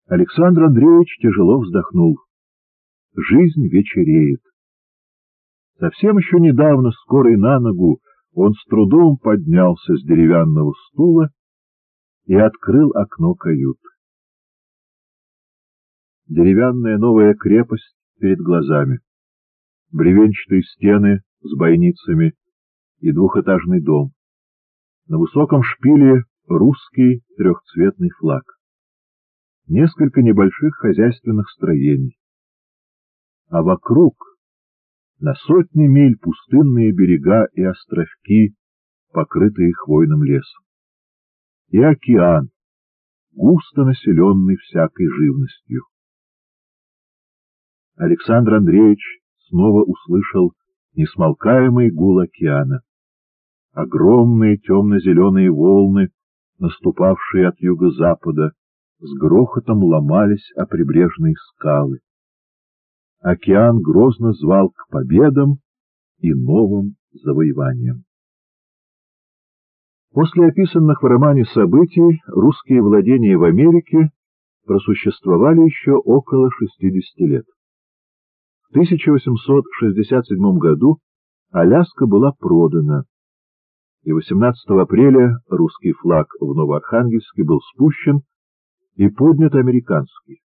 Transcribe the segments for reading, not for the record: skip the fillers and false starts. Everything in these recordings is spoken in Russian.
Александр Андреевич тяжело вздохнул. Жизнь вечереет. Совсем еще недавно, скорый на ногу, он с трудом поднялся с деревянного стула и открыл окно каюты. Деревянная новая крепость перед глазами, бревенчатые стены с бойницами и двухэтажный дом. На высоком шпиле русский трехцветный флаг. Несколько небольших хозяйственных строений. А вокруг на сотни миль пустынные берега и островки, покрытые хвойным лесом. И океан, густо населенный всякой живностью. Александр Андреевич снова услышал несмолкаемый гул океана. Огромные темно-зеленые волны, наступавшие от юго-запада, с грохотом ломались о прибрежные скалы. Океан грозно звал к победам и новым завоеваниям. После описанных в романе событий русские владения в Америке просуществовали еще около 60 лет. В 1867 году Аляска была продана, и 18 апреля русский флаг в Новоархангельске был спущен и поднят американский.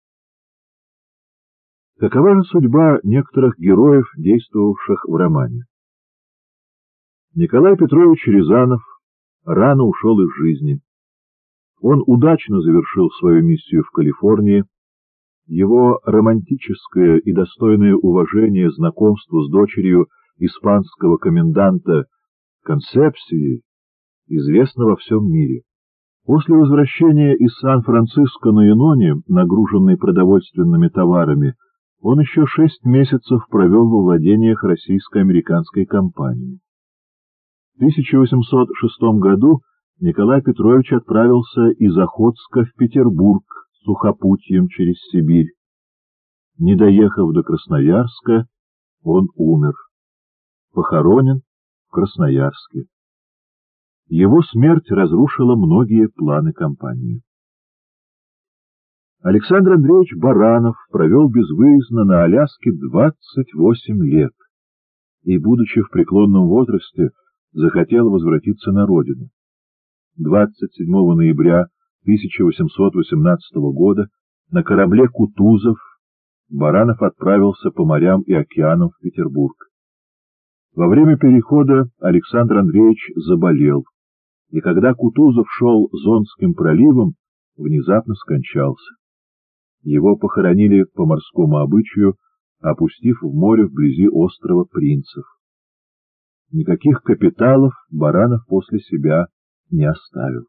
Какова же судьба некоторых героев, действовавших в романе? Николай Петрович Рязанов рано ушел из жизни. Он удачно завершил свою миссию в Калифорнии. Его романтическое и достойное уважения знакомство с дочерью испанского коменданта Консепсии известно во всем мире. После возвращения из Сан-Франциско на Юноне, нагруженный продовольственными товарами, он еще 6 месяцев провел во владениях российско-американской компании. В 1806 году Николай Петрович отправился из Охотска в Петербург сухопутьем через Сибирь. Не доехав до Красноярска, он умер. Похоронен в Красноярске. Его смерть разрушила многие планы компании. Александр Андреевич Баранов провел безвыездно на Аляске 28 лет и, будучи в преклонном возрасте, захотел возвратиться на родину. 27 ноября 1818 года на корабле «Кутузов» Баранов отправился по морям и океанам в Петербург. Во время перехода Александр Андреевич заболел, и когда Кутузов шел Зонским проливом, внезапно скончался. Его похоронили по морскому обычаю, опустив в море вблизи острова Принцев. Никаких капиталов Баранов после себя не оставил.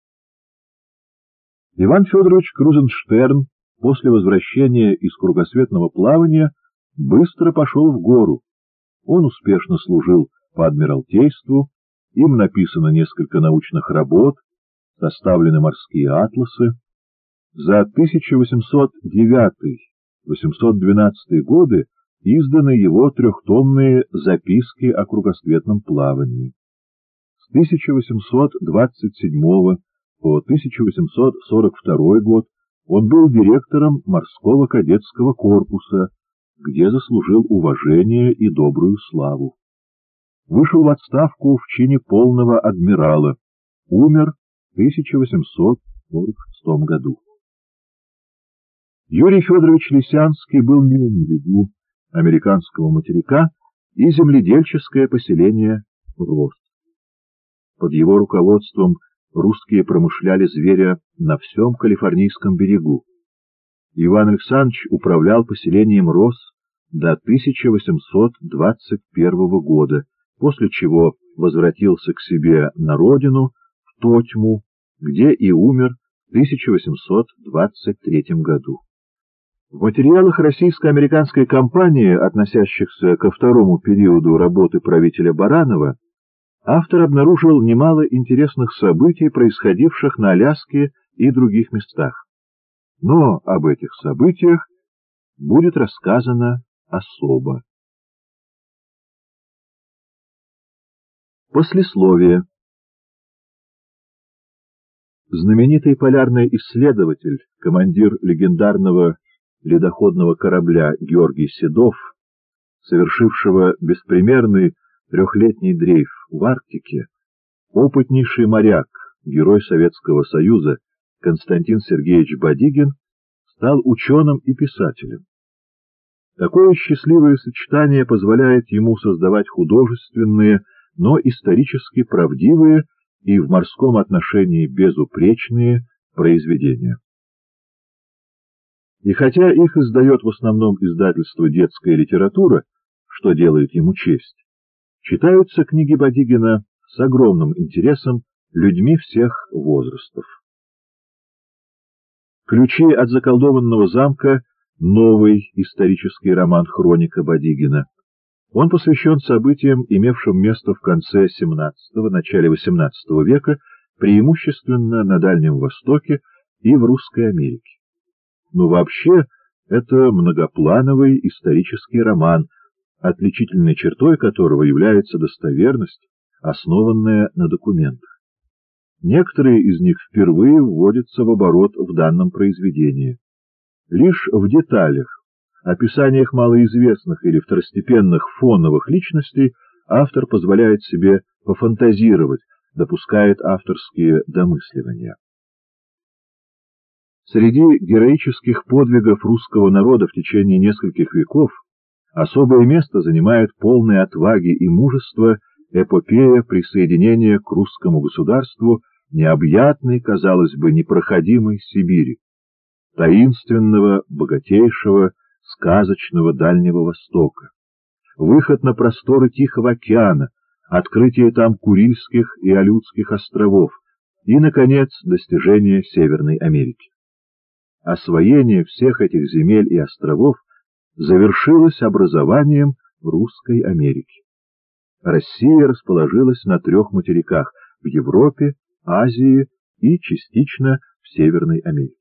Иван Федорович Крузенштерн после возвращения из кругосветного плавания быстро пошел в гору. Он успешно служил по адмиралтейству, им написано несколько научных работ, составлены морские атласы. За 1809-812 годы изданы его трехтомные записки о кругосветном плавании. С 1827 по 1842 год он был директором морского кадетского корпуса, где заслужил уважение и добрую славу. Вышел в отставку в чине полного адмирала, умер в 1846 году. Юрий Федорович Лисянский был не на берегу американского материка и земледельческое поселение Рос. Под его руководством русские промышляли зверя на всем Калифорнийском берегу. Иван Александрович управлял поселением Рос до 1821 года, после чего возвратился к себе на родину, в Тотьму, где и умер в 1823 году. В материалах российско-американской кампании, относящихся ко второму периоду работы правителя Баранова, автор обнаружил немало интересных событий, происходивших на Аляске и других местах. Но об этих событиях будет рассказано особо. Послесловие. Знаменитый полярный исследователь, командир легендарного ледоходного корабля Георгий Седов, совершившего беспримерный трехлетний дрейф в Арктике, опытнейший моряк, герой Советского Союза Константин Сергеевич Бадигин, стал ученым и писателем. Такое счастливое сочетание позволяет ему создавать художественные, но исторически правдивые и в морском отношении безупречные произведения. И хотя их издает в основном издательство «Детская литература», что делает ему честь, читаются книги Бадигина с огромным интересом людьми всех возрастов. «Ключи от заколдованного замка» — новый исторический роман хроника Бадигина. Он посвящен событиям, имевшим место в конце XVII – начале XVIII века, преимущественно на Дальнем Востоке и в Русской Америке. Но вообще это многоплановый исторический роман, отличительной чертой которого является достоверность, основанная на документах. Некоторые из них впервые вводятся в оборот в данном произведении. Лишь в деталях, описаниях малоизвестных или второстепенных фоновых личностей автор позволяет себе пофантазировать, допускает авторские домысливания. Среди героических подвигов русского народа в течение нескольких веков особое место занимает полная отваги и мужества эпопея присоединения к русскому государству необъятной, казалось бы, непроходимой Сибири, таинственного, богатейшего, сказочного Дальнего Востока, выход на просторы Тихого океана, открытие там Курильских и Алютских островов и, наконец, достижение Северной Америки. Освоение всех этих земель и островов завершилось образованием Русской Америки. Россия расположилась на 3 материках — в Европе, Азии и частично в Северной Америке.